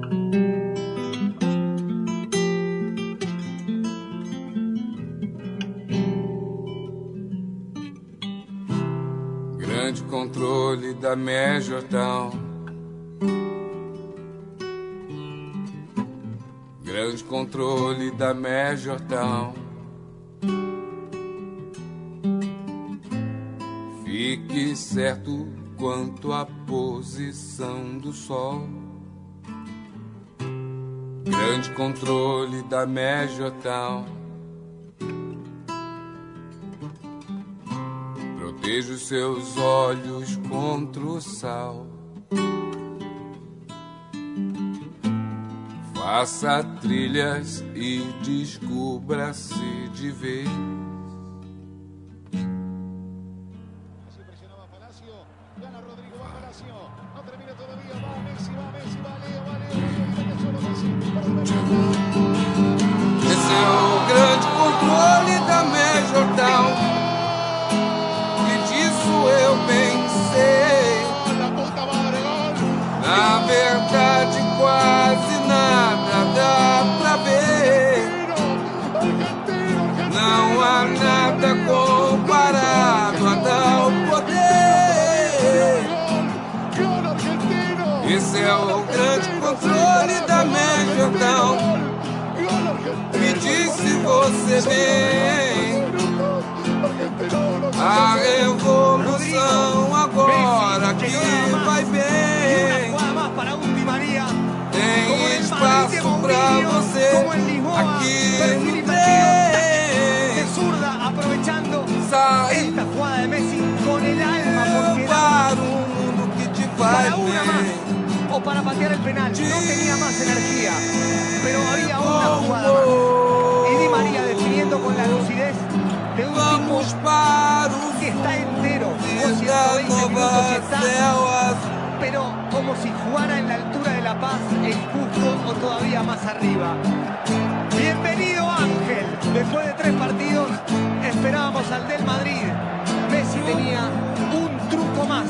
Grande controle da Major Town. Grande controle da Major Town. Fique certo quanto à posição do sol. Grande controle da Major Town. Proteja os seus olhos contra o sal. Faça trilhas e descubra-se de vez. Esse é o grande controle da Major Town. E disso eu bem sei. Na verdade quase nada dá pra ver. Não há nada comparado a tal poder. Esse é o grande controle da Major Town. Me diz se você vem. A revolução agora que vai bem. Tem espaço pra você aqui no trem. Sai para um mundo que te faz bem. O para patear el penal, no tenía más energía, pero había una jugada más. Y Di María definiendo con la lucidez de un tipo que está entero, jugó 120 minutos y está, pero como si jugara en la altura de La Paz, el Cusco o todavía más arriba. Bienvenido Ángel, después de 3 partidos esperábamos al del Madrid. Messi tenía un truco más.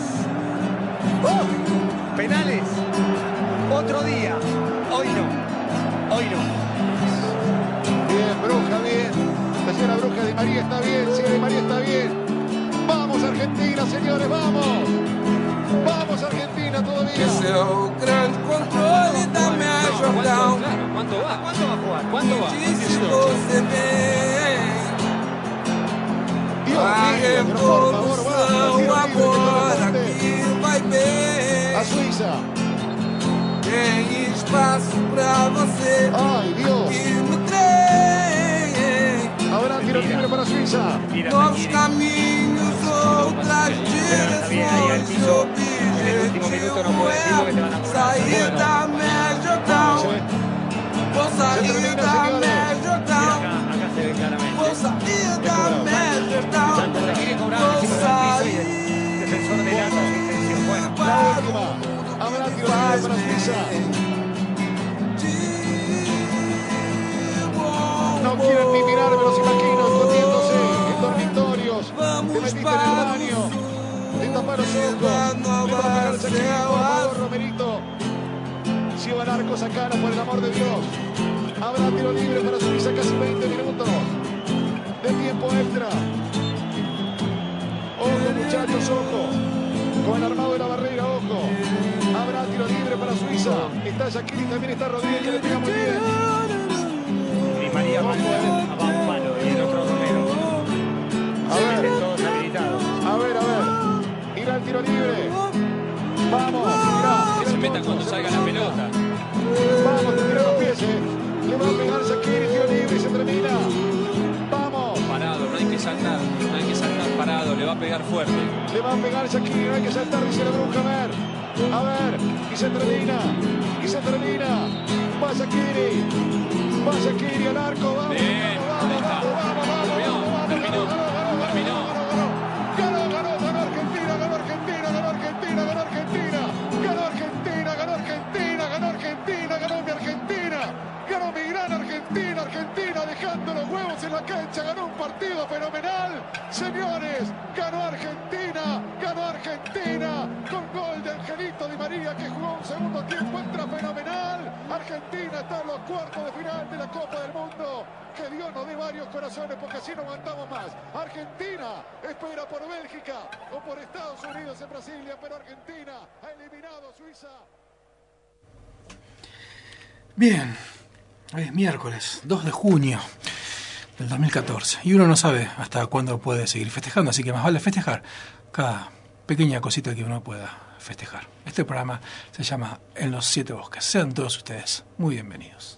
Penales, otro día, hoy no, hoy no. Bien, Bruja, bien. La señora Bruja, Di María está bien, sí, Di María está bien. Vamos Argentina, señores, vamos. Vamos Argentina todavía. Esse é o grande controle da Major Town. ¿Cuánto va a jugar? ¿Cuánto va? Me diz se você vem. A revolução agora que vai bem. A Suiza. Tem espaço pra você. Ai, Dios. Aqui no trem. Habrá tiro libre para Suiza. Novos caminhos, outras direções. O objetivo é sair da Major Town. Vou sair da Major Town. Vou sair da Major Town. Vou sair. La última. Habrá tiro libre para Suiza. No quieren ni mirar, me los imagino escondiéndose en dormitorios. Te metiste en el baño. Te taparon los ojos. Le va a pegar esa chica, por favor, Romerito. Si van arcos a cara, por el amor de Dios. Habrá tiro libre para Suiza, casi 20 minutos de tiempo extra. Ojo, muchachos, ojo. Con el armado de la barrera, ojo. Habrá tiro libre para Suiza. Está Shaqiri, también está Rodríguez, que le pega muy bien. Di María va un palo y el otro Romero. A ver. Todos habilitados. A ver. Irá el tiro libre. Vamos, mirá. Que se metan cuando salga la pelota. Vamos, te tiran los pies, Le va a pegar Shaqiri, tiro libre y se termina. Vamos. Parado, no hay que saltar parado, le va a pegar fuerte. Le va a pegar Shaqiri, no hay que saltar, dice la Bruja. A ver. Y se termina. Va Shaqiri. Va Shaqiri al arco. Vamos. Bien, ahí está. Terminó. Ganó mi gran Argentina, dejando los huevos en la cancha, ganó un partido fenomenal. Señores, ganó Argentina, con gol de Angelito Di María, que jugó un segundo tiempo extra fenomenal. Argentina está en los cuartos de final de la Copa del Mundo. Que Dios nos dé varios corazones porque así no aguantamos más. Argentina espera por Bélgica o por Estados Unidos en Brasilia, pero Argentina ha eliminado a Suiza. Bien, hoy es miércoles 2 de junio del 2014 y uno no sabe hasta cuándo puede seguir festejando, así que más vale festejar cada pequeña cosita que uno pueda festejar. Este programa se llama En los Siete Bosques. Sean todos ustedes muy bienvenidos.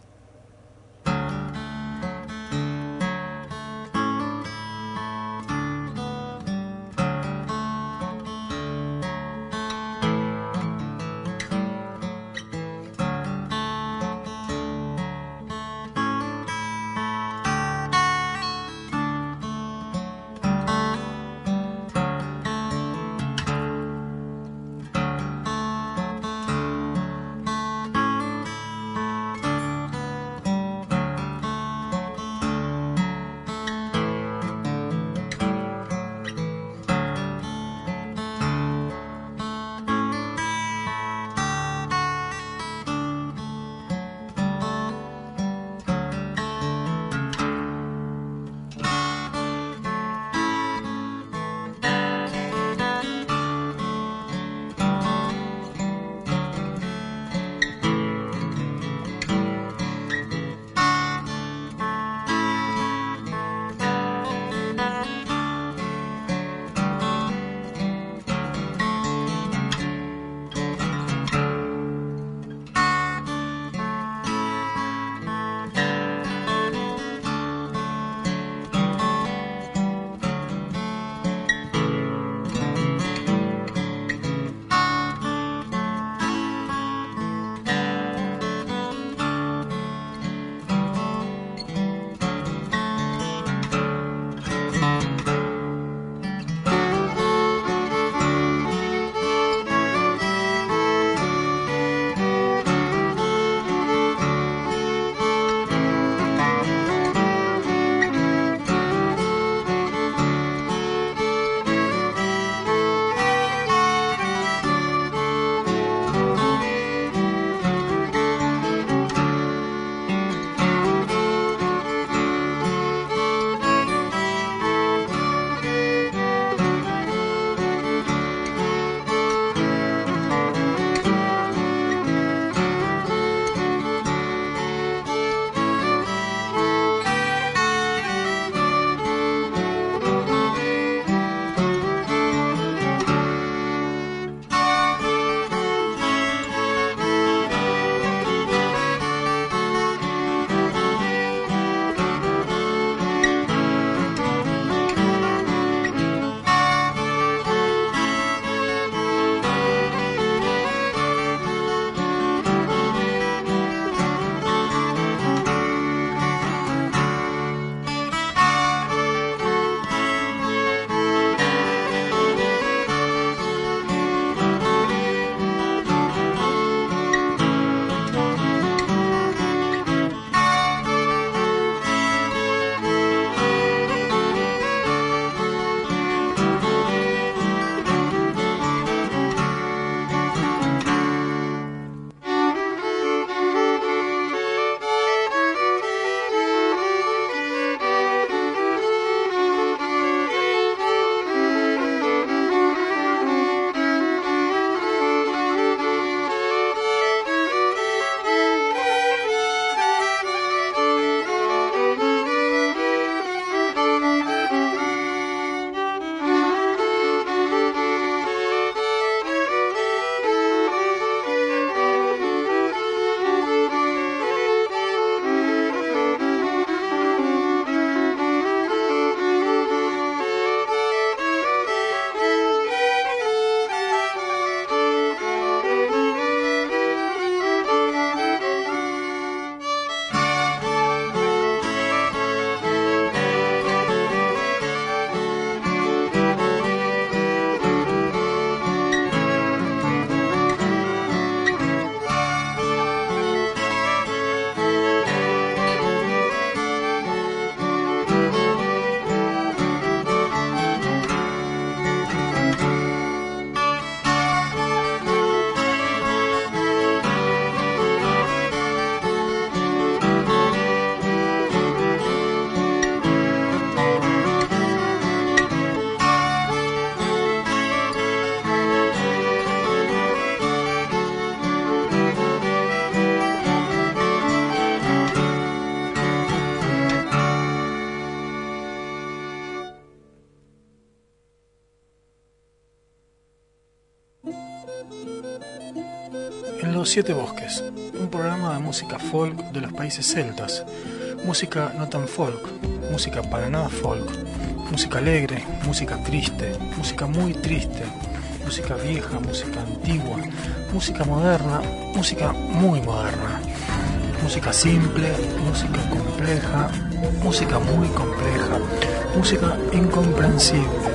En Los Siete Bosques, un programa de música folk de los países celtas, música no tan folk, música para nada folk, música alegre, música triste, música muy triste, música vieja, música antigua, música moderna, música muy moderna, música simple, música compleja, música muy compleja, música incomprensible.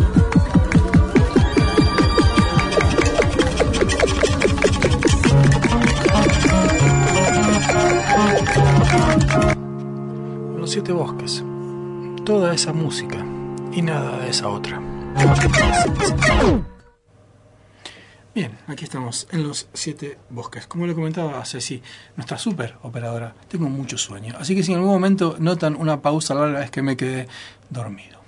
Los Siete Bosques, toda esa música y nada de esa otra. Bien, aquí estamos en Los Siete Bosques. Como le comentaba a Ceci, nuestra super operadora, tengo mucho sueño. Así que si en algún momento notan una pausa larga es que me quedé dormido.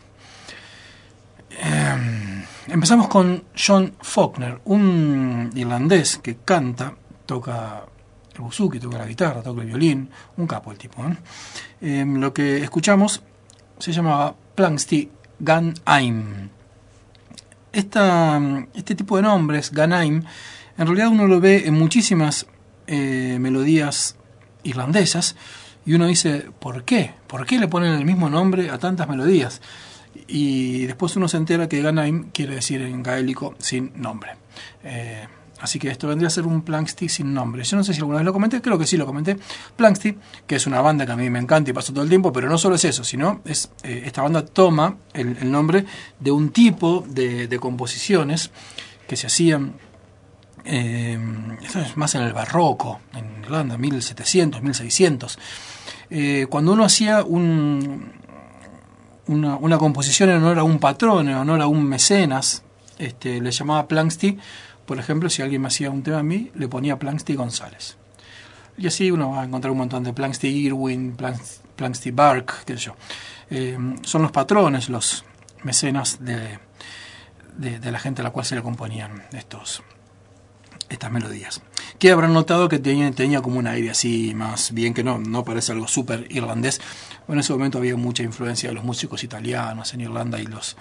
Empezamos con John Faulkner, un irlandés que canta, toca el buzuki, toca la guitarra, toca el violín, un capo el tipo, ¿eh? Lo que escuchamos se llamaba Plangsty Gan Aim. Este tipo de nombres, Gan Aim, en realidad uno lo ve en muchísimas melodías irlandesas y uno dice, ¿por qué? ¿Por qué le ponen el mismo nombre a tantas melodías? Y después uno se entera que Gan Aim quiere decir en gaélico sin nombre. Así que esto vendría a ser un Plangsty sin nombre. Yo no sé si alguna vez lo comenté, creo que sí lo comenté. Plangsty, que es una banda que a mí me encanta y paso todo el tiempo, pero no solo es eso, sino es esta banda toma el nombre de un tipo de composiciones que se hacían, esto es más en el barroco, en Irlanda, 1700, 1600. Cuando uno hacía una composición en honor a un patrón, en honor a un mecenas, le llamaba Plangsty. Por ejemplo, si alguien me hacía un tema a mí, le ponía Plangsty González. Y así uno va a encontrar un montón de Plangsty Irwin, Plangsty Bark, qué sé yo. Son los patrones, los mecenas de la gente a la cual se le componían estas melodías. Que habrán notado que tenía como un aire así, más bien que no parece algo súper irlandés. En ese momento había mucha influencia de los músicos italianos en Irlanda y los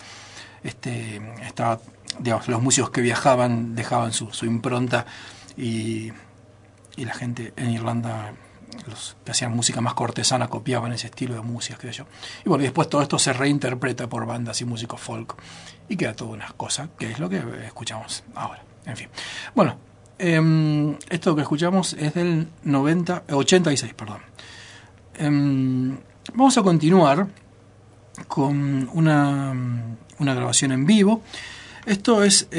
músicos que viajaban dejaban su impronta y la gente en Irlanda, los que hacían música más cortesana, copiaban ese estilo de música, qué sé yo. Y bueno, y después todo esto se reinterpreta por bandas y músicos folk y queda toda una cosa, que es lo que escuchamos ahora. En fin. Bueno, esto que escuchamos es del 86, perdón. Vamos a continuar con una grabación en vivo. Esto es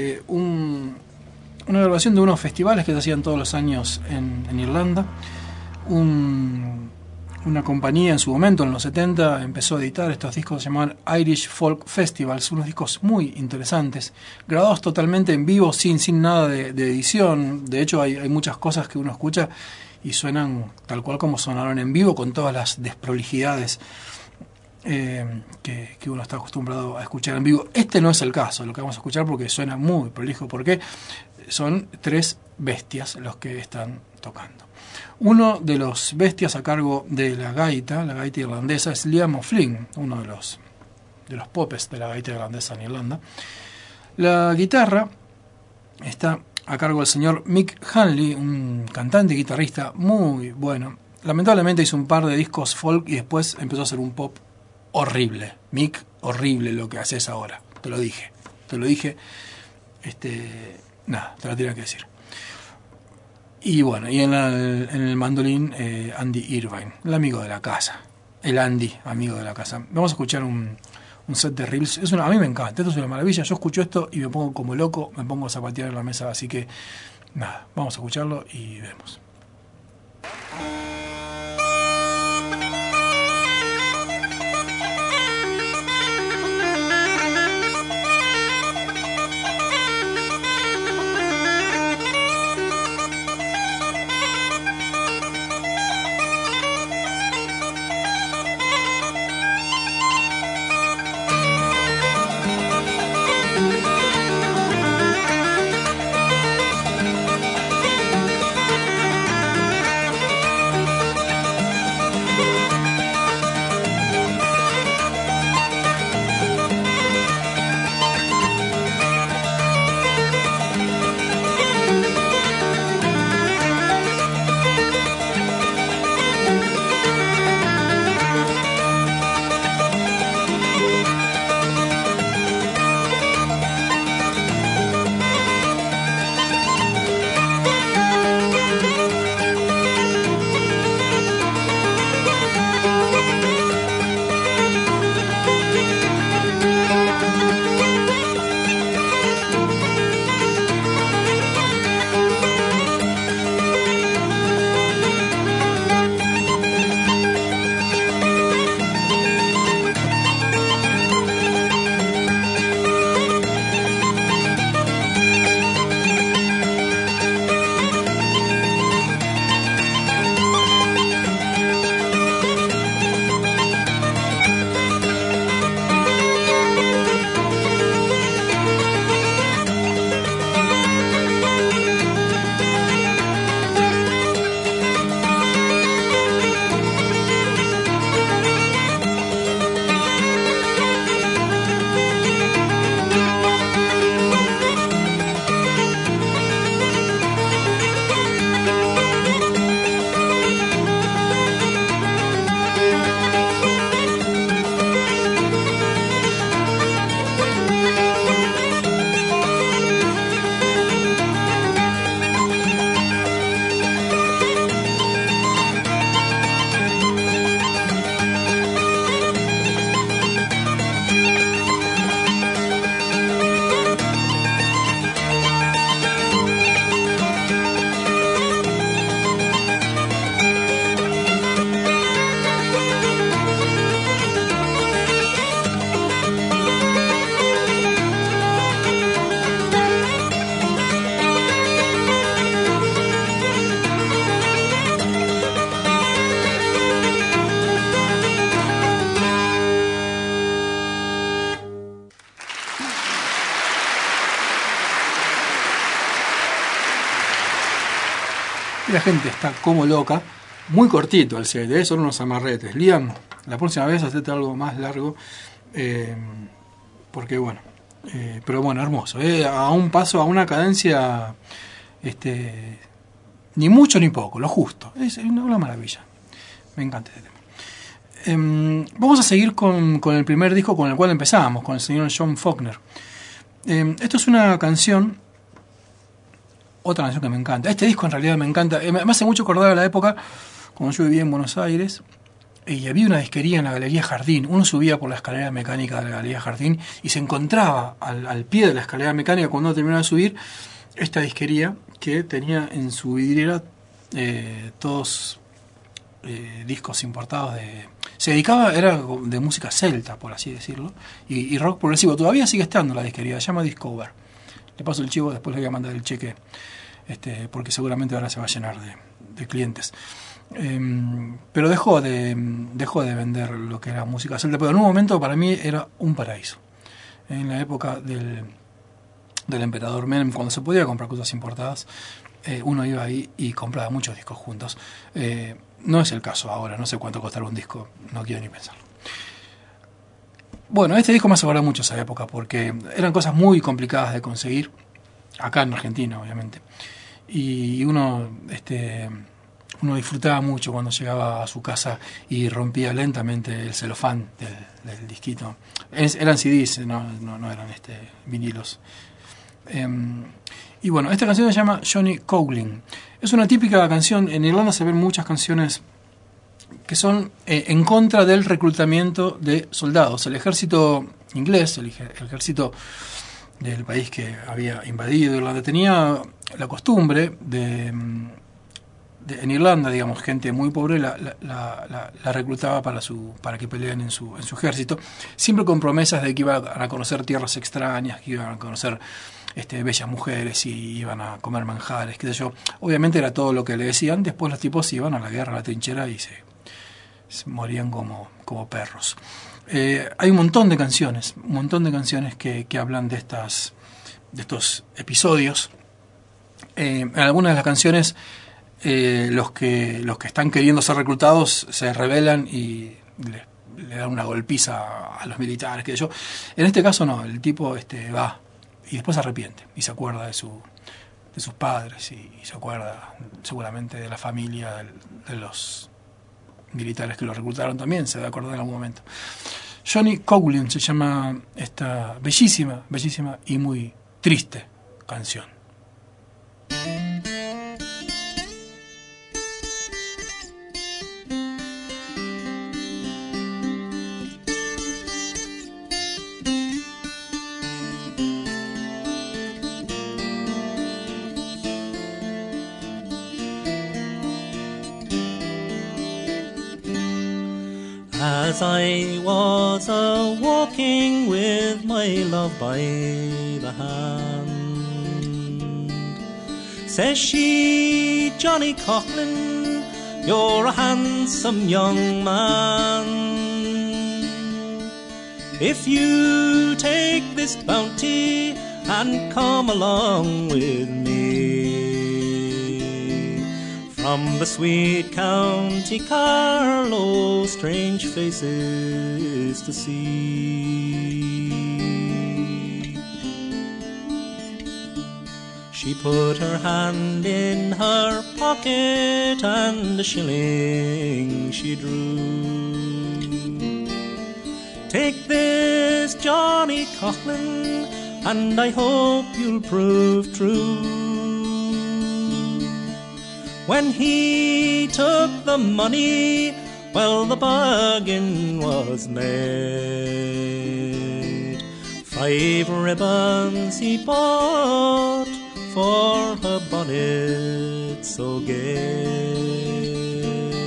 una grabación de unos festivales que se hacían todos los años en Irlanda. Una compañía en su momento, en los 70, empezó a editar estos discos que se llamaban Irish Folk Festivals, unos discos muy interesantes, grabados totalmente en vivo, sin nada de edición. De hecho, hay muchas cosas que uno escucha y suenan tal cual como sonaron en vivo, con todas las desprolijidades que uno está acostumbrado a escuchar en vivo. Este no es el caso, lo que vamos a escuchar, porque suena muy prolijo, porque son tres bestias los que están tocando. Uno de los bestias a cargo de la gaita irlandesa, es Liam O'Flynn, uno de los popes de la gaita irlandesa en Irlanda. La guitarra está a cargo del señor Mick Hanley, un cantante y guitarrista muy bueno. Lamentablemente hizo un par de discos folk y después empezó a hacer un pop horrible. Mick, horrible lo que haces ahora. Te lo dije. Nada, te lo tenía que decir. Y bueno, y en el mandolín, Andy Irvine, el amigo de la casa. El Andy, amigo de la casa. Vamos a escuchar un set de reels. A mí me encanta, esto es una maravilla. Yo escucho esto y me pongo como loco, me pongo a zapatear en la mesa. Así que, nada, vamos a escucharlo y vemos. Y la gente está como loca. Muy cortito el CD, son unos amarretes. Liam, la próxima vez hacete algo más largo. Porque bueno. Pero bueno, hermoso. A un paso, a una cadencia. Ni mucho ni poco, lo justo. Es una maravilla. Me encanta este tema. Vamos a seguir con el primer disco con el cual empezamos, con el señor John Faulkner. Esto es una canción. Otra canción que me encanta. Este disco en realidad me encanta. Me hace mucho acordar a la época cuando yo vivía en Buenos Aires y había una disquería en la Galería Jardín. Uno subía por la escalera mecánica de la Galería Jardín y se encontraba al pie de la escalera mecánica, cuando uno terminaba de subir, esta disquería que tenía en su vidriera todos discos importados se dedicaba, era de música celta, por así decirlo, y rock progresivo. Todavía sigue estando la disquería, se llama Discover. Le paso el chivo, después le voy a mandar el cheque, porque seguramente ahora se va a llenar de clientes. Pero dejó de vender lo que era música celta, pero en un momento para mí era un paraíso. En la época del emperador Menem, cuando se podía comprar cosas importadas, uno iba ahí y compraba muchos discos juntos. No es el caso ahora, no sé cuánto costará un disco, no quiero ni pensarlo. Bueno, este disco me hace acordar mucho esa época, porque eran cosas muy complicadas de conseguir, acá en Argentina, obviamente. Y uno disfrutaba mucho cuando llegaba a su casa y rompía lentamente el celofán del disquito. Eran CDs, no eran vinilos. Y bueno, esta canción se llama Johnny Coughlin. Es una típica canción. En Irlanda se ven muchas canciones que son en contra del reclutamiento de soldados. El ejército inglés, el ejército del país que había invadido Irlanda, tenía la costumbre en Irlanda, digamos, gente muy pobre la reclutaba para que peleen en su ejército, siempre con promesas de que iban a conocer tierras extrañas, que iban a conocer bellas mujeres y iban a comer manjares, qué sé yo. Obviamente era todo lo que le decían. Después los tipos iban a la guerra, a la trinchera, y se morían como perros. Hay un montón de canciones que hablan de estos episodios. En algunas de las canciones los que están queriendo ser reclutados se rebelan y le dan una golpiza a los militares, qué sé yo. En este caso no, el tipo va y después se arrepiente y se acuerda de sus padres y se acuerda seguramente de la familia de los militares que lo reclutaron también, se va a acordar en algún momento. Johnny Coughlin se llama esta bellísima y muy triste canción. As I was a-walking with my love by the hand, says she, Johnny Coughlin, you're a handsome young man. If you take this bounty and come along with me from the sweet County Carlow, strange faces to see. She put her hand in her pocket and a shilling she drew. Take this, Johnny Coughlin, and I hope you'll prove true. When he took the money, well, the bargain was made. 5 ribbons he bought for her bonnet so gay.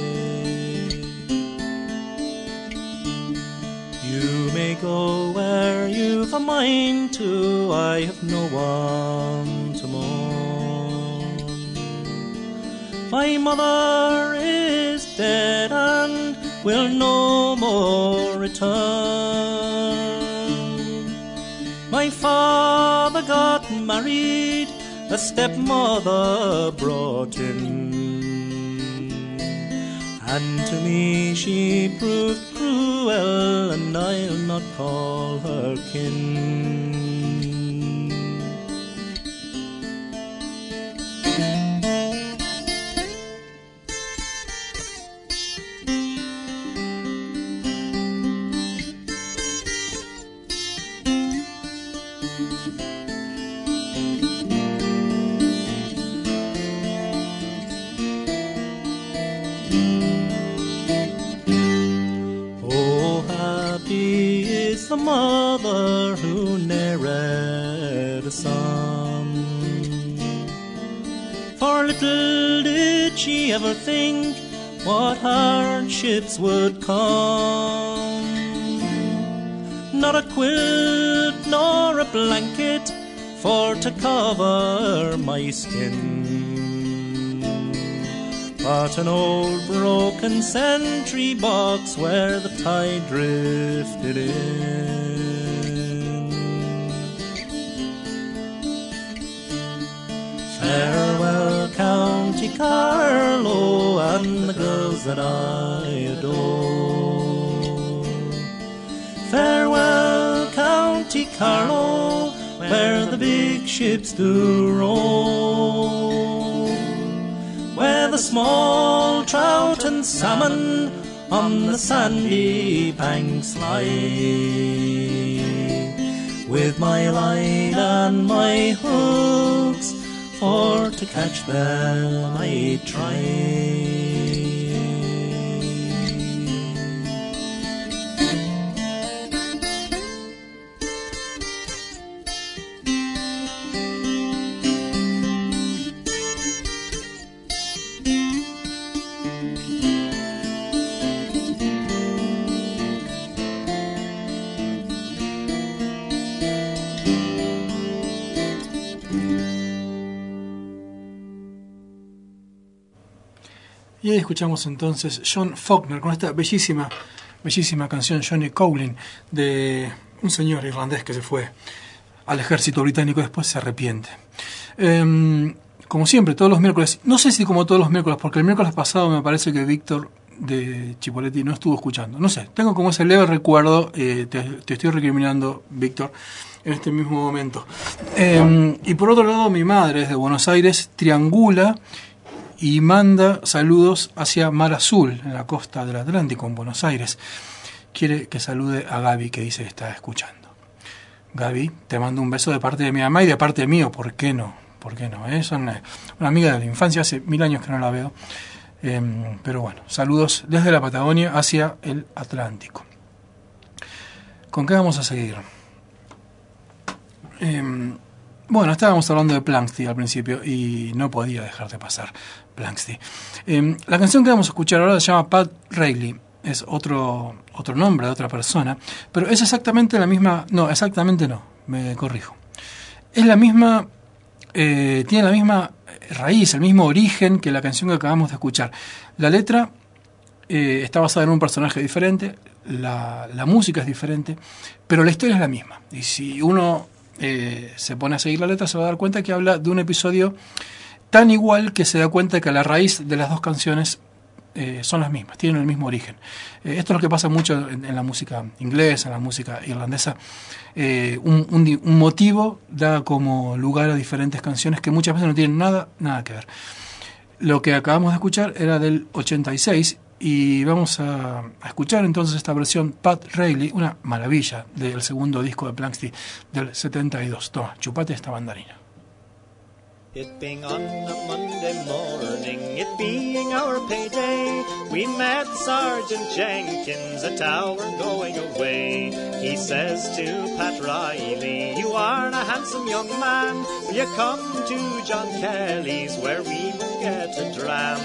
You may go where you've a mind to, I have no one to mourn. My mother is dead and will no more return. My father got married, a stepmother brought in And to me she proved cruel, and I'll not call her kin. The mother who ne'er read a son, for little did she ever think what hardships would come. Not a quilt nor a blanket for to cover my skin, but an old broken sentry box where the tide drifted in. Farewell, County Carlow, and the girls that I adore. Farewell, County Carlow, where the big ships do roll, where the small trout and salmon on the sandy banks lie. With my line and my hooks, for to catch them I try. Y ahí escuchamos entonces John Faulkner con esta bellísima canción Johnny Cowling, de un señor irlandés que se fue al ejército británico y después se arrepiente. Como siempre, todos los miércoles, no sé si como todos los miércoles, porque el miércoles pasado me parece que Víctor de Chipoletti no estuvo escuchando. No sé, tengo como ese leve recuerdo, te estoy recriminando, Víctor, en este mismo momento. Y por otro lado, mi madre desde Buenos Aires triangula y manda saludos hacia Mar Azul, en la costa del Atlántico, en Buenos Aires. Quiere que salude a Gaby, que dice que está escuchando. Gaby, te mando un beso de parte de mi mamá y de parte mío, ¿por qué no? ¿Por qué no? Es una amiga de la infancia, hace 1000 años que no la veo. Pero bueno, saludos desde la Patagonia hacia el Atlántico. ¿Con qué vamos a seguir? Bueno, estábamos hablando de Planxty al principio y no podía dejar de pasar Planxty. La canción que vamos a escuchar ahora se llama Pat Riley. Es otro nombre de otra persona, pero es exactamente la misma. No, exactamente no, me corrijo. Es la misma, tiene la misma raíz, el mismo origen que la canción que acabamos de escuchar. La letra está basada en un personaje diferente, la música es diferente, pero la historia es la misma. Y si uno se pone a seguir la letra, se va a dar cuenta que habla de un episodio tan igual que se da cuenta que la raíz de las dos canciones son las mismas, tienen el mismo origen. Esto es lo que pasa mucho en la música inglesa, en la música irlandesa. Un motivo da como lugar a diferentes canciones que muchas veces no tienen nada que ver. Lo que acabamos de escuchar era del 86 y vamos a escuchar entonces esta versión Pat Riley, una maravilla del segundo disco de Planxty del 72. Toma, chupate esta mandarina. It being on a Monday morning, it being our payday, we met Sergeant Jenkins at our going away. He says to Pat Riley, you are a handsome young man, will you come to John Kelly's where we will get a dram?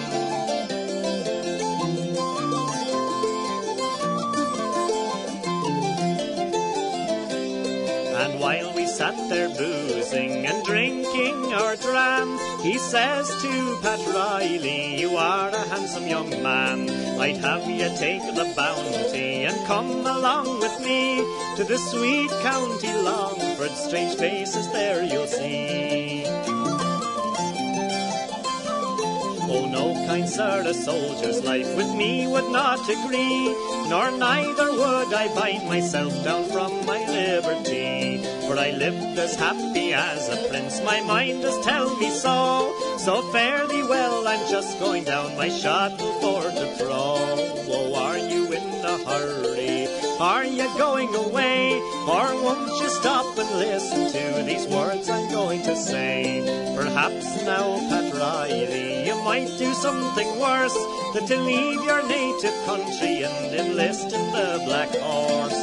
And while we sat there boozing and drinking our dram, he says to Pat Riley, you are a handsome young man, I'd have you take the bounty and come along with me to the sweet county Longford, strange faces there you'll see. Oh no, kind sir, a soldier's life with me would not agree, nor neither would I bind myself down from my liberty. For I lived as happy as a prince, my mind does tell me so. So fare thee well, I'm just going down my shuttle for to throw. Oh, are you in a hurry? Are you going away? Or won't you stop and listen to these words I'm going to say? Perhaps now, Pat Riley, you might do something worse than to leave your native country and enlist in the Black Horse.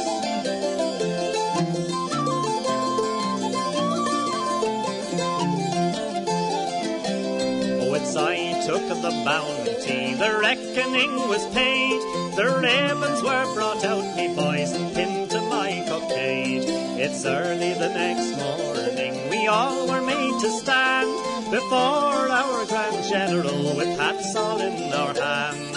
I took the bounty, the reckoning was paid, the ribbons were brought out, me boys, and pinned to my cockade. It's early the next morning, we all were made to stand before our Grand General with hats all in our hands.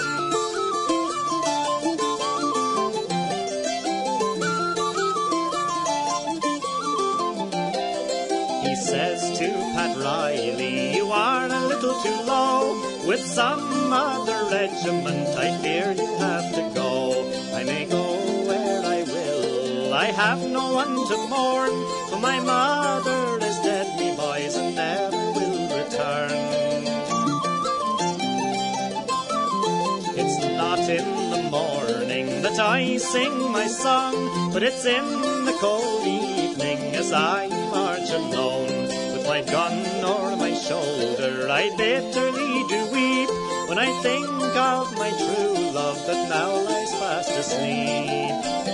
He says to Pat Riley, you are a little too low. With some other regiment, I fear you have to go. I may go where I will, I have no one to mourn, for my mother is dead, me boys, and never will return. It's not in the morning that I sing my song, but it's in the cold evening as I march alone. With my gun o'er my shoulder, I bitterly do weep when I think of my true love that now lies fast asleep.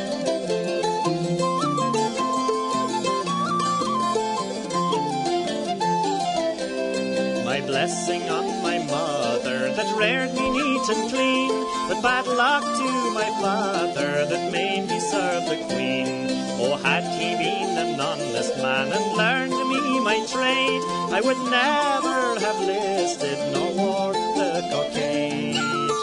My blessing on my mother that reared me neat and clean, but bad luck to my father that made me serve the Queen. Oh, had he been an honest man and learned me my trade, I would never have listed nor wore the cockade.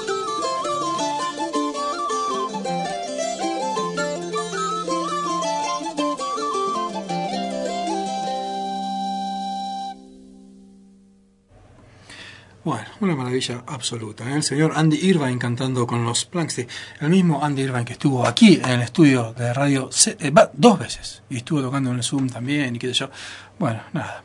Bueno, una maravilla absoluta, ¿eh? El señor Andy Irvine cantando con los Planks, el mismo Andy Irvine que estuvo aquí en el estudio de radio 2 veces, y estuvo tocando en el Zoom también, y qué sé yo. Bueno, nada.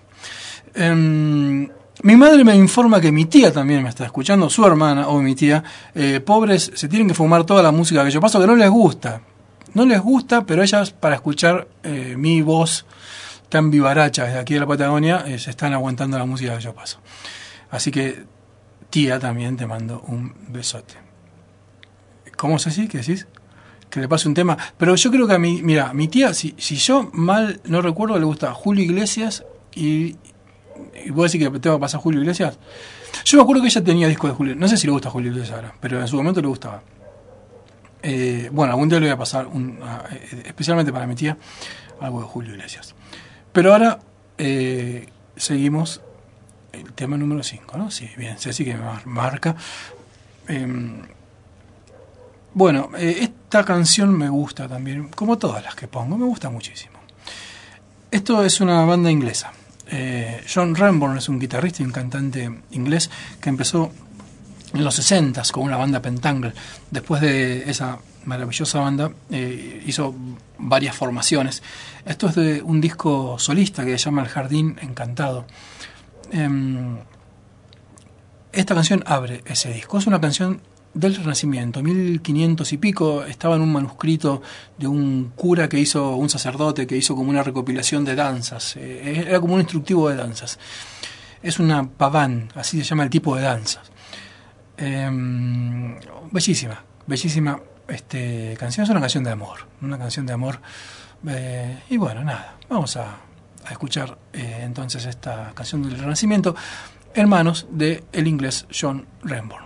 Mi madre me informa que mi tía también me está escuchando, su hermana o mi tía. Pobres, se tienen que fumar toda la música que yo paso, que no les gusta. No les gusta, pero ellas, para escuchar mi voz tan vivaracha desde aquí de la Patagonia, se están aguantando la música que yo paso. Así que, tía, también te mando un besote. ¿Cómo es así? ¿Qué decís? Que le pase un tema. Pero yo creo que a mi tía, si yo mal no recuerdo, le gusta Julio Iglesias y voy a decir que te va a pasar Julio Iglesias. Yo me acuerdo que ella tenía disco de Julio. No sé si le gusta Julio Iglesias ahora, pero en su momento le gustaba. Bueno, algún día le voy a pasar, especialmente para mi tía, algo de Julio Iglesias. Pero ahora seguimos. El tema número 5, ¿no? Sí, bien, Ceci que me marca. Bueno, esta canción me gusta también, como todas las que pongo, me gusta muchísimo. Esto es una banda inglesa. John Renbourn es un guitarrista y un cantante inglés que empezó en los 60s con una banda Pentangle. Después de esa maravillosa banda hizo varias formaciones. Esto es de un disco solista que se llama El Jardín Encantado. Esta canción abre ese disco. Es una canción del Renacimiento, 1500 y pico. Estaba en un manuscrito de un cura que hizo, un sacerdote que hizo como una recopilación de danzas. Era como un instructivo de danzas. Es una paván, así se llama el tipo de danzas. Bellísima canción. Es una canción de amor. Y bueno, nada, vamos a escuchar entonces esta canción del Renacimiento en manos de el inglés John Renbourn.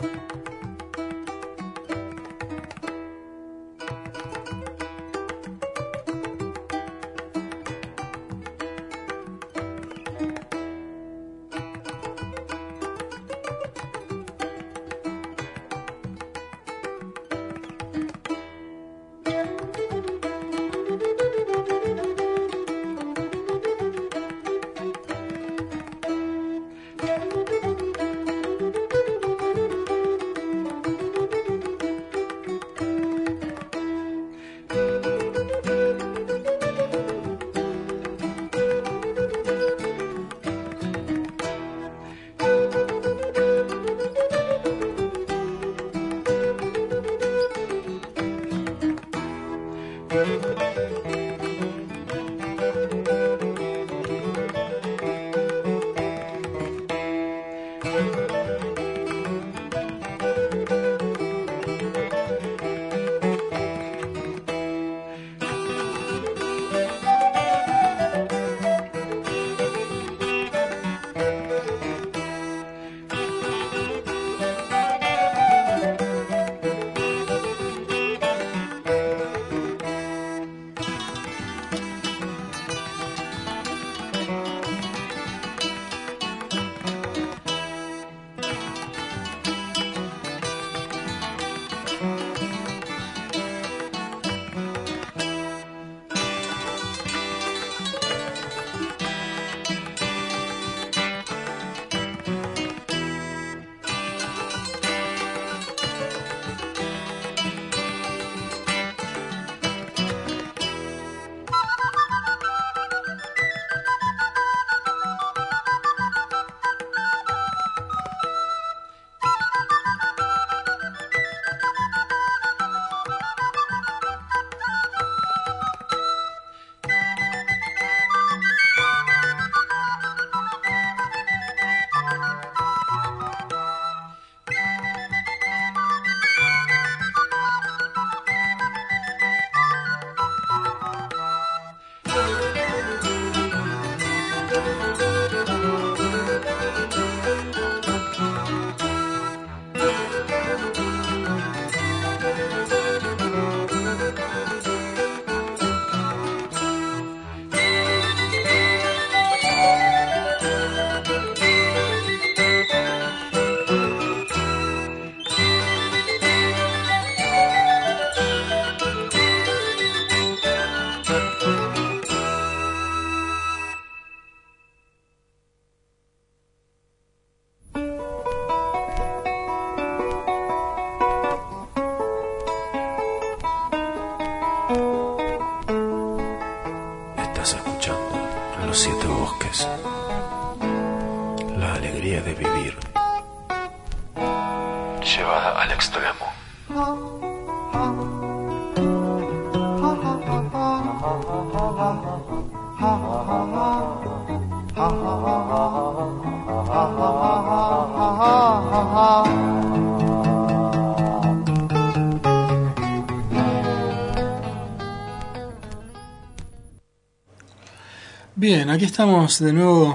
Bien, aquí estamos de nuevo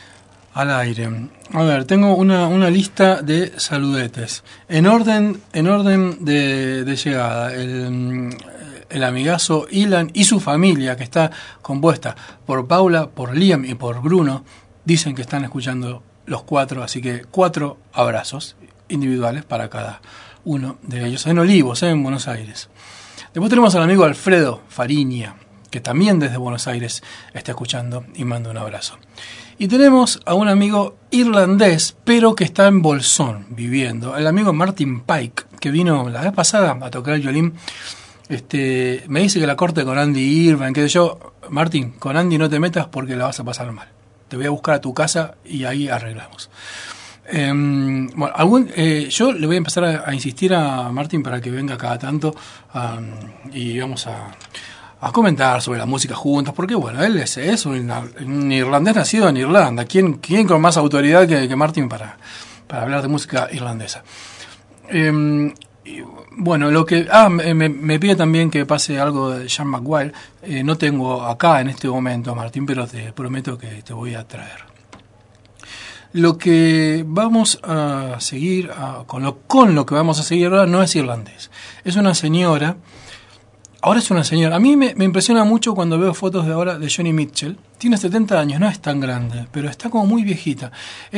al aire. A ver, tengo una lista de saludetes. En orden de llegada. El amigazo Ilan y su familia, que está compuesta por Paula, por Liam y por Bruno, dicen que están escuchando los 4, así que 4 abrazos individuales para cada uno de ellos. En Olivos, en Buenos Aires. Después tenemos al amigo Alfredo Fariña, que también desde Buenos Aires está escuchando y manda un abrazo. Y tenemos a un amigo irlandés, pero que está en Bolsón viviendo, el amigo Martin Pike, que vino la vez pasada a tocar el violín. Me dice que la corte con Andy Irvine, que yo, Martin, con Andy no te metas porque la vas a pasar mal. Te voy a buscar a tu casa y ahí arreglamos. Yo le voy a empezar a insistir a Martin para que venga cada tanto y vamos a comentar sobre la música juntos, porque bueno, él es un irlandés nacido en Irlanda. ¿Quién con más autoridad que Martin para hablar de música irlandesa? Bueno, me pide también que pase algo de Sean McGuire. No tengo acá en este momento, Martín, pero te prometo que te voy a traer. Lo que vamos a seguir, con lo que vamos a seguir ahora no es irlandés. Es una señora. Ahora es una señora. A mí me impresiona mucho cuando veo fotos de ahora de Joni Mitchell. Tiene 70 años, no es tan grande, pero está como muy viejita.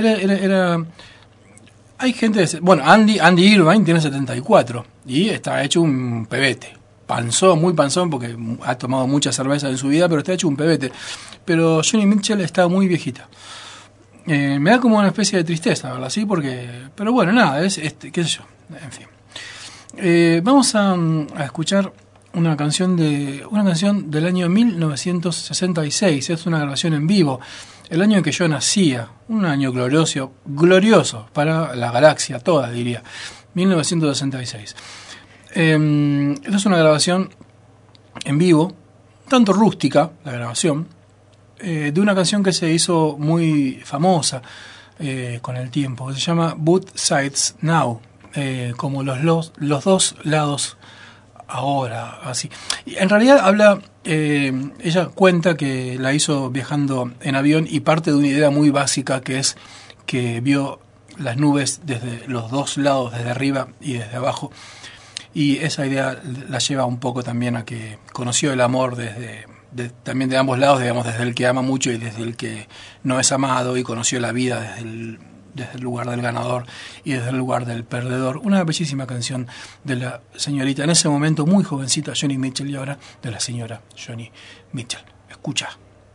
Hay gente bueno, Andy Irvine tiene 74 y está hecho un pebete. Muy panzón porque ha tomado mucha cerveza en su vida, pero está hecho un pebete. Pero Joni Mitchell está muy viejita. Me da como una especie de tristeza, ¿verdad? Sí, pero bueno, nada, qué sé yo, en fin. Vamos a escuchar una canción del año 1966. Es una grabación en vivo, el año en que yo nacía, un año glorioso para la galaxia toda, diría, 1966. Esta es una grabación en vivo, tanto rústica, la grabación, de una canción que se hizo muy famosa con el tiempo, que se llama Both Sides Now, como los dos lados ahora, así. Y en realidad ella cuenta que la hizo viajando en avión y parte de una idea muy básica, que es que vio las nubes desde los dos lados, desde arriba y desde abajo, y esa idea la lleva un poco también a que conoció el amor también de ambos lados, digamos, desde el que ama mucho y desde el que no es amado, y conoció la vida desde el lugar del ganador y desde el lugar del perdedor. Una bellísima canción de la señorita, en ese momento muy jovencita, Joni Mitchell, y ahora de la señora Joni Mitchell. Escucha.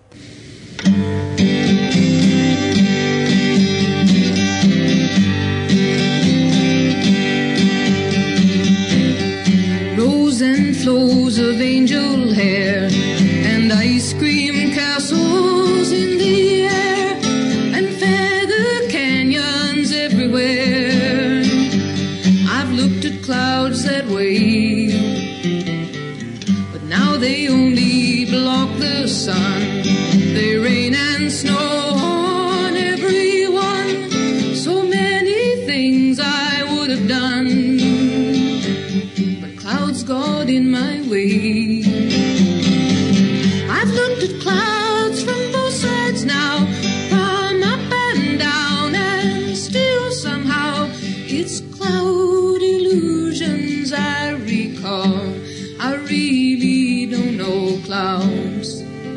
Rows and flows of angel hair and ice cream castles in the air and feather canyons everywhere. I've looked at clouds that way, but now they only block the sun. They rain and snow on everyone. So many things I would have done, but clouds got in my way. I've looked at clouds from both sides now, from up and down, and still somehow it's cloud illusions I recall. I really don't know clouds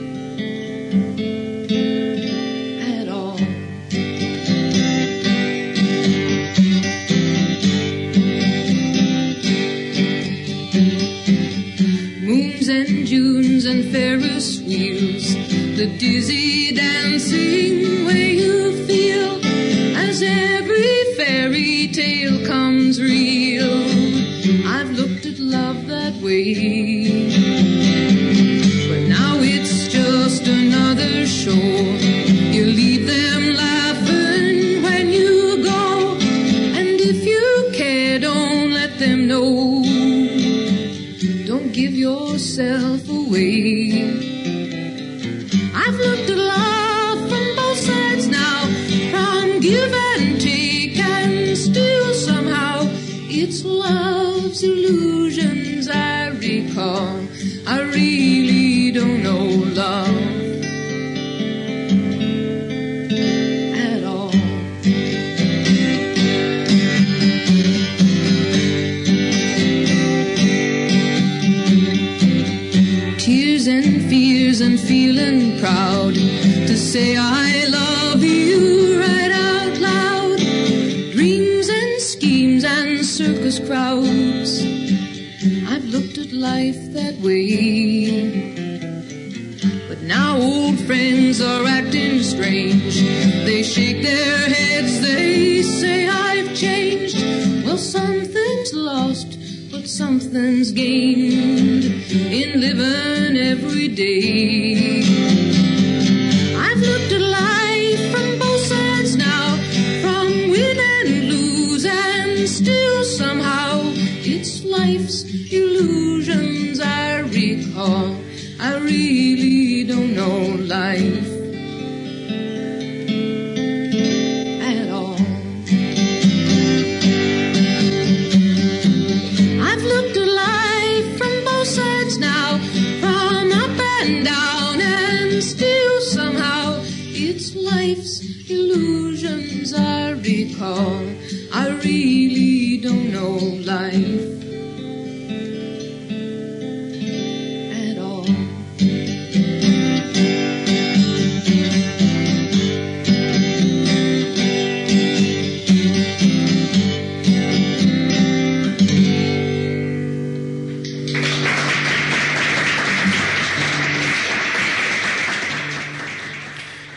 at all. Moons and Junes and Ferris wheels, the dizzy dancing way you feel as every fairy tale comes real. I've looked at love that way, but now it's just another show. You leave them laughing when you go, and if you care, don't let them know. Don't give yourself away. I've looked at love from both sides now, from give and take, and still somehow it's love's illusions I recall. I really don't know love at all. Tears and fears and feeling proud to say I love you right out loud. Dreams and schemes and circus crowds, I've looked at life that way. But now old friends are acting strange. They shake their heads, they say I've changed. Well, something's lost, but something's gained in living every day. I've looked at life from both sides now, from win and lose, and still somehow it's life's illusions I recall. I really don't know life at all. I've looked at life from both sides now, from up and down, and still somehow it's life's illusions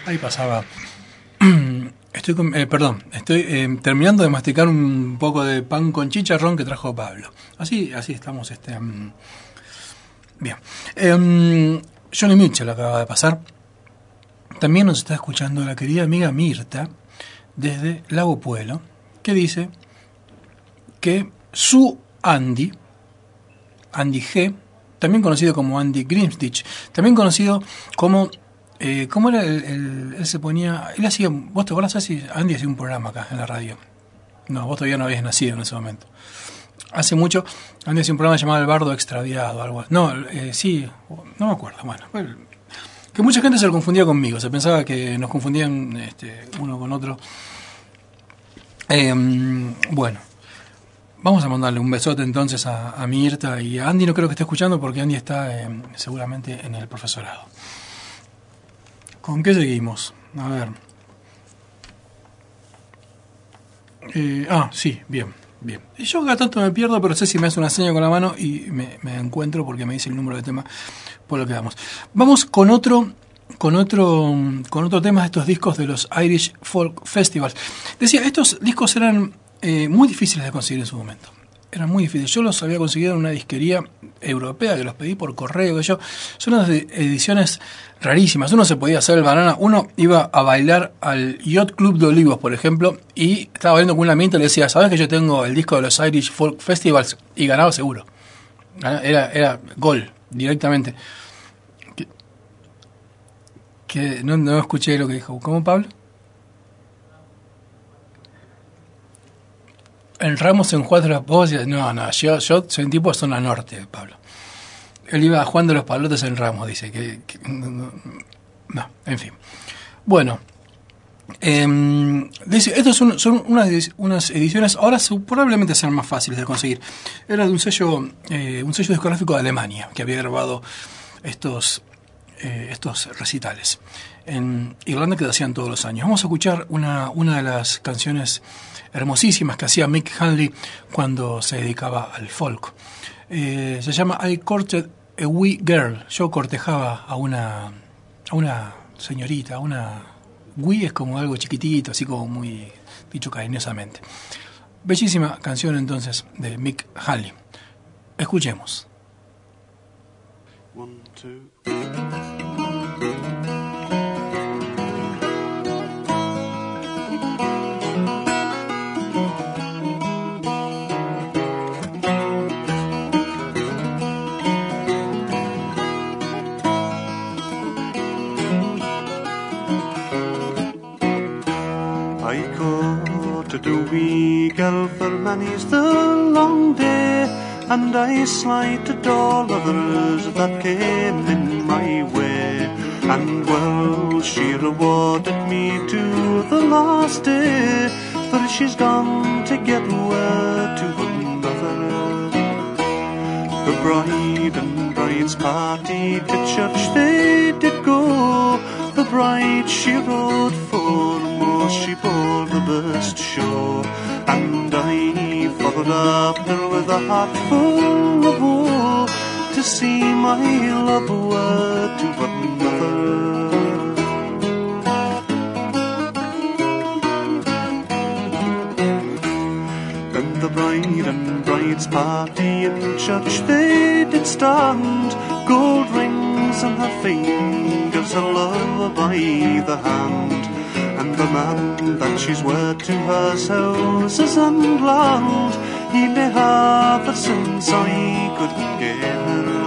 Ahí pasaba. Estoy terminando de masticar un poco de pan con chicharrón que trajo Pablo. Así estamos. Bien. Johnny Mitchell acaba de pasar. También nos está escuchando la querida amiga Mirta desde Lago Puelo, que dice que su Andy G, también conocido como Andy Grimstitch, también conocido como ¿cómo era él se ponía? Él hacía, ¿vos te acordás? Andy hacía un programa acá en la radio. No, vos todavía no habías nacido en ese momento. Hace mucho, Andy hacía un programa llamado El Bardo Extraviado, algo así. No, sí, no me acuerdo. Bueno, que mucha gente se lo confundía conmigo. Se pensaba que nos confundían uno con otro. Bueno, vamos a mandarle un besote entonces a Mirta, y a Andy no creo que esté escuchando porque Andy está seguramente en el profesorado. ¿Con qué seguimos? A ver. Sí, bien. Yo cada tanto me pierdo, pero sé si me hace una seña con la mano y me encuentro porque me dice el número de tema por lo que vamos. Vamos con otro tema de estos discos de los Irish Folk Festivals. Decía, estos discos eran muy difíciles de conseguir en su momento. Eran muy difíciles. Yo los había conseguido en una disquería europea que los pedí por correo. Son unas ediciones rarísimas. Uno se podía hacer el banana. Uno iba a bailar al Yacht Club de Olivos, por ejemplo, y estaba bailando con una minta y le decía, ¿sabes que yo tengo el disco de los Irish Folk Festivals? Y ganaba seguro. Era gol, directamente. Que no escuché lo que dijo. ¿Cómo, Pablo? En Ramos, en Juan de los Pozos. No, yo soy un tipo de zona norte, Pablo. Él iba a Juan de los Palotes en Ramos, dice. No, en fin. Bueno, dice, estos son unas ediciones, ahora probablemente sean más fáciles de conseguir. Era de un sello discográfico de Alemania, que había grabado estos recitales en Irlanda, que se hacían todos los años. Vamos a escuchar una de las canciones hermosísimas que hacía Mick Hanley cuando se dedicaba al folk. Se llama I Courted a Wee Girl. Yo cortejaba a una señorita, wee es como algo chiquitito, así como muy dicho cariñosamente. Bellísima canción entonces de Mick Hanley. Escuchemos. 1, 2. I courted a wee girl for many's the long day, and I slighted all others that came in my way. And well, she rewarded me to the last day, for she's gone to get word to another. The bride and bride's party to church they did go. The bride she rode foremost, she bore the best show, and I followed after with a heart full of woe, to see my love word to another. Then the bride and bride's party in church they did stand, gold rings on her fingers, a love by the hand, and the man that she's wed to has houses and land, he may have her since I couldn't get her.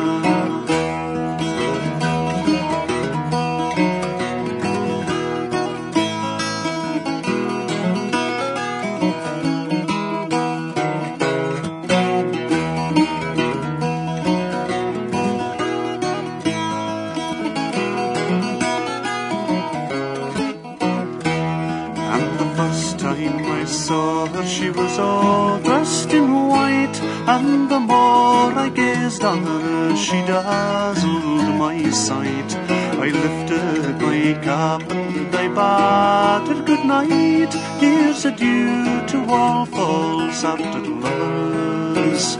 She was all dressed in white, and the more I gazed on her, she dazzled my sight. I lifted my cap and I bade her good night. Here's adieu to all false-hearted lovers.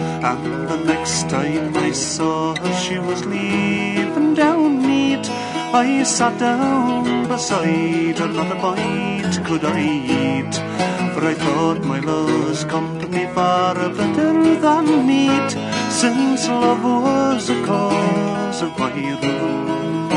And the next time I saw her, she was leaving down neat, I sat down beside her, not a bite could I eat, for I thought my love's company far better than meat, since love was a cause of my ruin.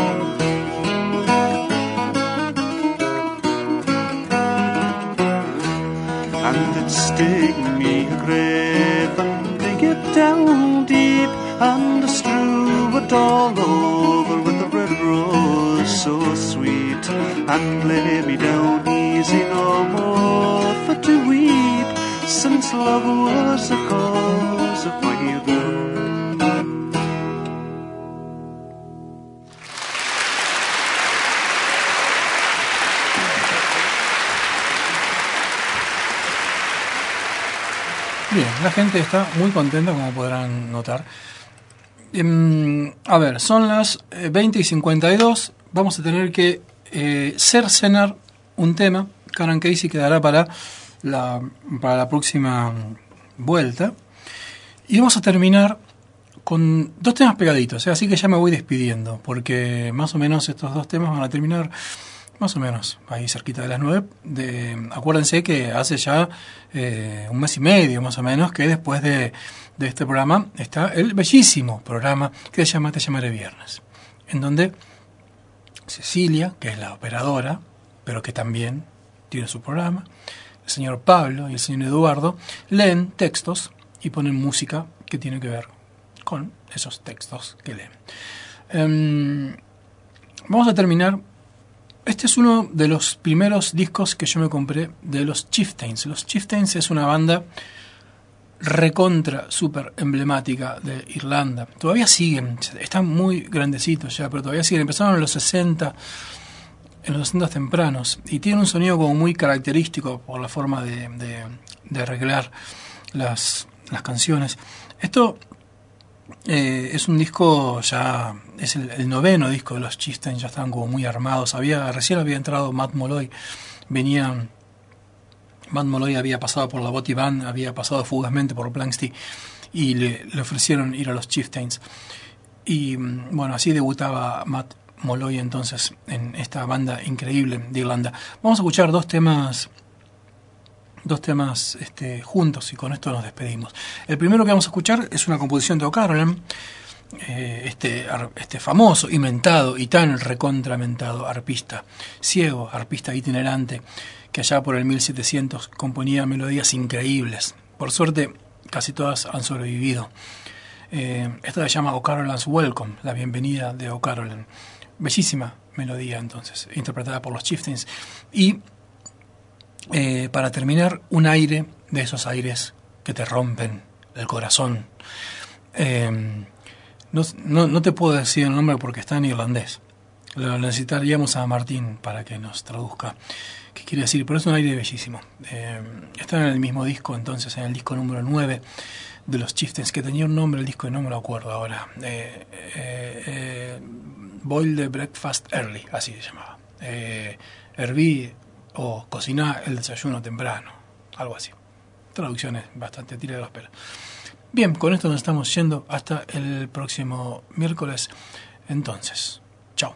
And it's taken me a grave and dig it down deep, and strew it all over with a red rose so sweet, and lay me down easy no more for to weep, since love was the cause of my ruin. Bien, la gente está muy contenta, como podrán notar. A ver, son las 20:52. Vamos a tener que cercenar un tema. Karen Casey quedará para la próxima vuelta. Y vamos a terminar con dos temas pegaditos. Así que ya me voy despidiendo, porque más o menos estos dos temas van a terminar más o menos ahí cerquita de las 9. Acuérdense que hace ya un mes y medio más o menos que después de este programa está el bellísimo programa que se llama Te llamaré viernes, en donde Cecilia, que es la operadora, pero que también tiene su programa, el señor Pablo y el señor Eduardo leen textos y ponen música que tiene que ver con esos textos que leen. Vamos a terminar. Este es uno de los primeros discos que yo me compré de los Chieftains. Los Chieftains es una banda recontra, súper emblemática de Irlanda. Todavía siguen, están muy grandecitos ya, pero todavía siguen. Empezaron en los 60, en los 60 tempranos, y tienen un sonido como muy característico por la forma de arreglar las canciones. Esto es un disco ya, es el noveno disco de los Chieftains, ya estaban como muy armados. Recién había entrado Matt Molloy, Matt Molloy había pasado por la Botti Band, había pasado fugazmente por Planxty y le ofrecieron ir a los Chieftains. Y bueno, así debutaba Matt Molloy entonces en esta banda increíble de Irlanda. Vamos a escuchar dos temas juntos, y con esto nos despedimos. El primero que vamos a escuchar es una composición de O'Carolan, este famoso, inventado y tan recontramentado arpista ciego, arpista itinerante, que allá por el 1700 componía melodías increíbles. Por suerte, casi todas han sobrevivido. Esta se llama O'Carolan's Welcome, la bienvenida de O'Carolan. Bellísima melodía, entonces, interpretada por los Chieftains. Y para terminar, un aire de esos aires que te rompen el corazón. No te puedo decir el nombre porque está en irlandés. Lo necesitaríamos a Martín para que nos traduzca qué quiere decir, pero es un aire bellísimo. Está en el mismo disco, entonces, en el disco número 9 de los Chieftains, que tenía un nombre el disco y no me lo acuerdo ahora. Boil the Breakfast Early, así se llamaba. Herví o cocinar el desayuno temprano, algo así. Traducciones bastante tira de los pelos. Bien, con esto nos estamos yendo hasta el próximo miércoles. Entonces, chao.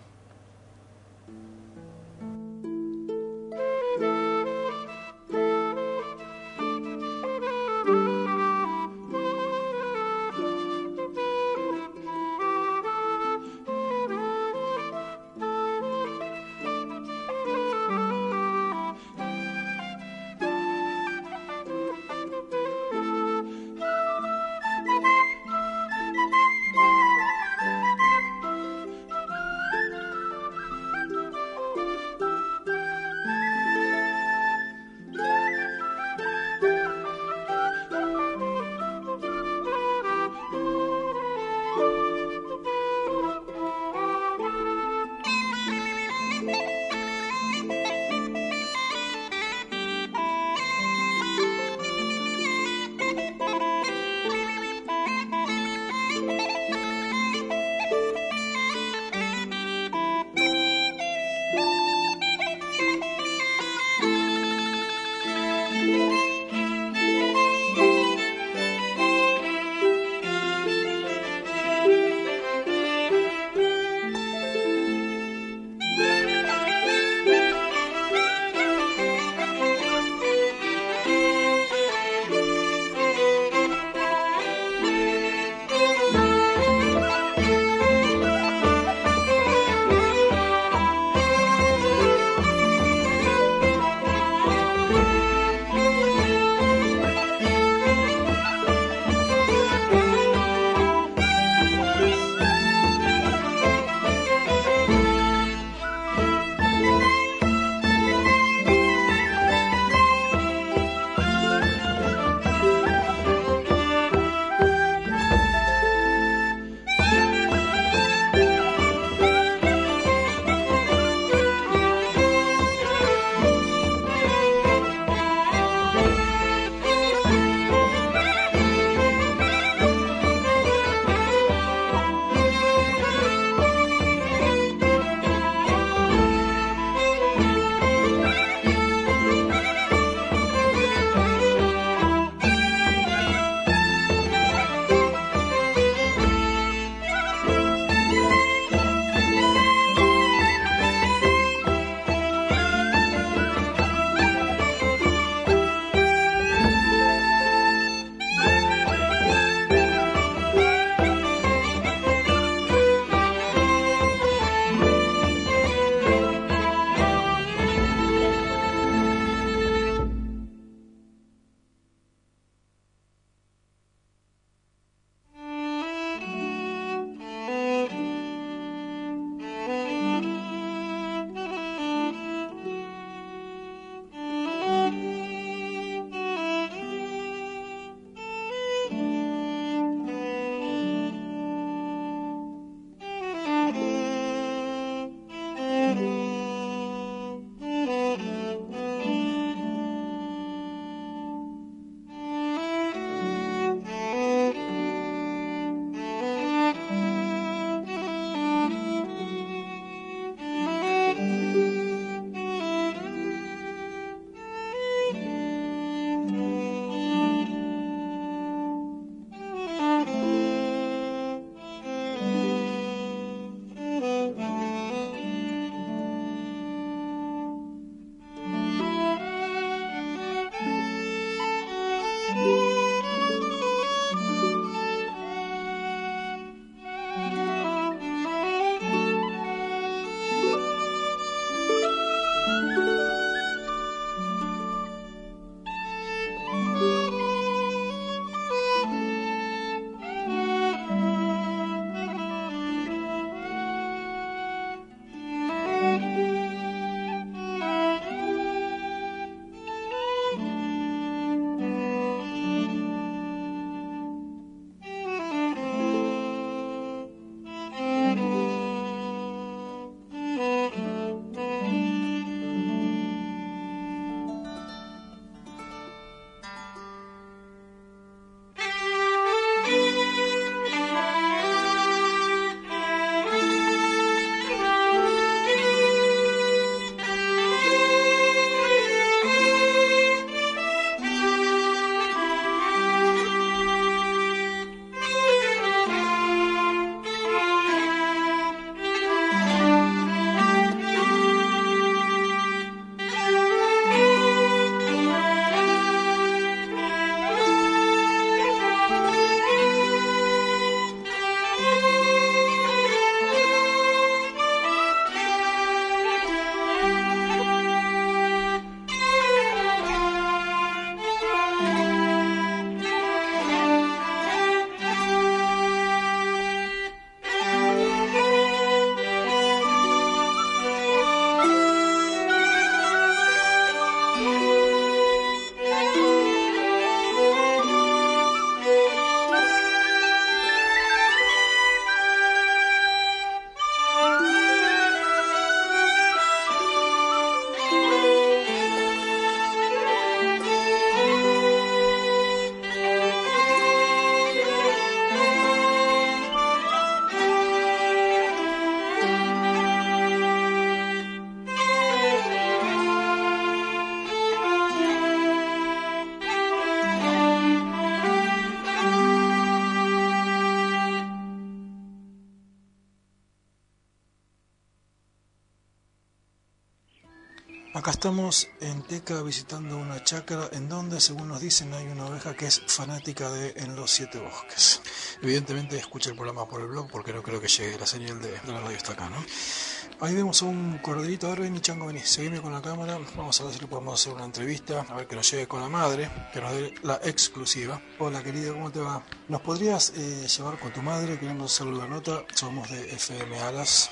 Acá estamos en Teca visitando una chacra en donde, según nos dicen, hay una oveja que es fanática de En los Siete Bosques. Evidentemente escucha el programa por el blog porque no creo que llegue la señal de la radio hasta acá, ¿no? Ahí vemos a un corderito. A ver, vení, Chango, vení, seguime con la cámara. Vamos a ver si le podemos hacer una entrevista, a ver que nos llegue con la madre, que nos dé la exclusiva. Hola, querida, ¿cómo te va? ¿Nos podrías llevar con tu madre? Queremos hacerle la nota. Somos de FM Alas.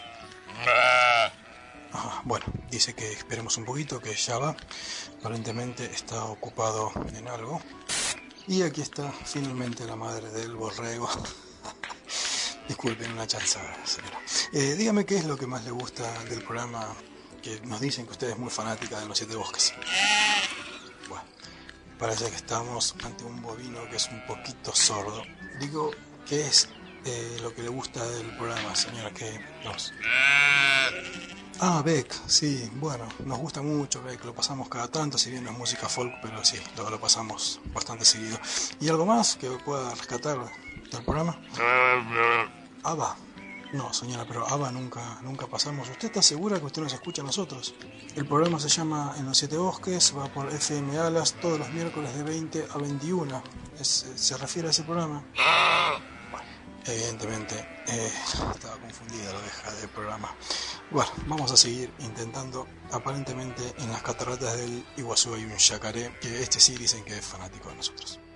Bueno, dice que esperemos un poquito, que ya va. Aparentemente está ocupado en algo. Y aquí está finalmente la madre del borrego. Disculpen, una chanzada, señora. Dígame qué es lo que más le gusta del programa, que nos dicen que usted es muy fanática de Los Siete Bosques. Bueno, parece que estamos ante un bovino que es un poquito sordo. Digo, ¿qué es lo que le gusta del programa, señora? Que nos... Beck, sí, bueno, nos gusta mucho Beck, lo pasamos cada tanto, si bien no es música folk, pero sí, lo pasamos bastante seguido. ¿Y algo más que pueda rescatar del programa? ABBA. No, señora, pero ABBA nunca pasamos. ¿Usted está segura que usted nos escucha a nosotros? El programa se llama En los Siete Bosques, va por FM Alas todos los miércoles de 20 a 21. ¿Se refiere a ese programa? Evidentemente estaba confundida la oveja del programa. Bueno, vamos a seguir intentando. Aparentemente en las cataratas del Iguazú hay un yacaré, que sí dicen que es fanático de nosotros.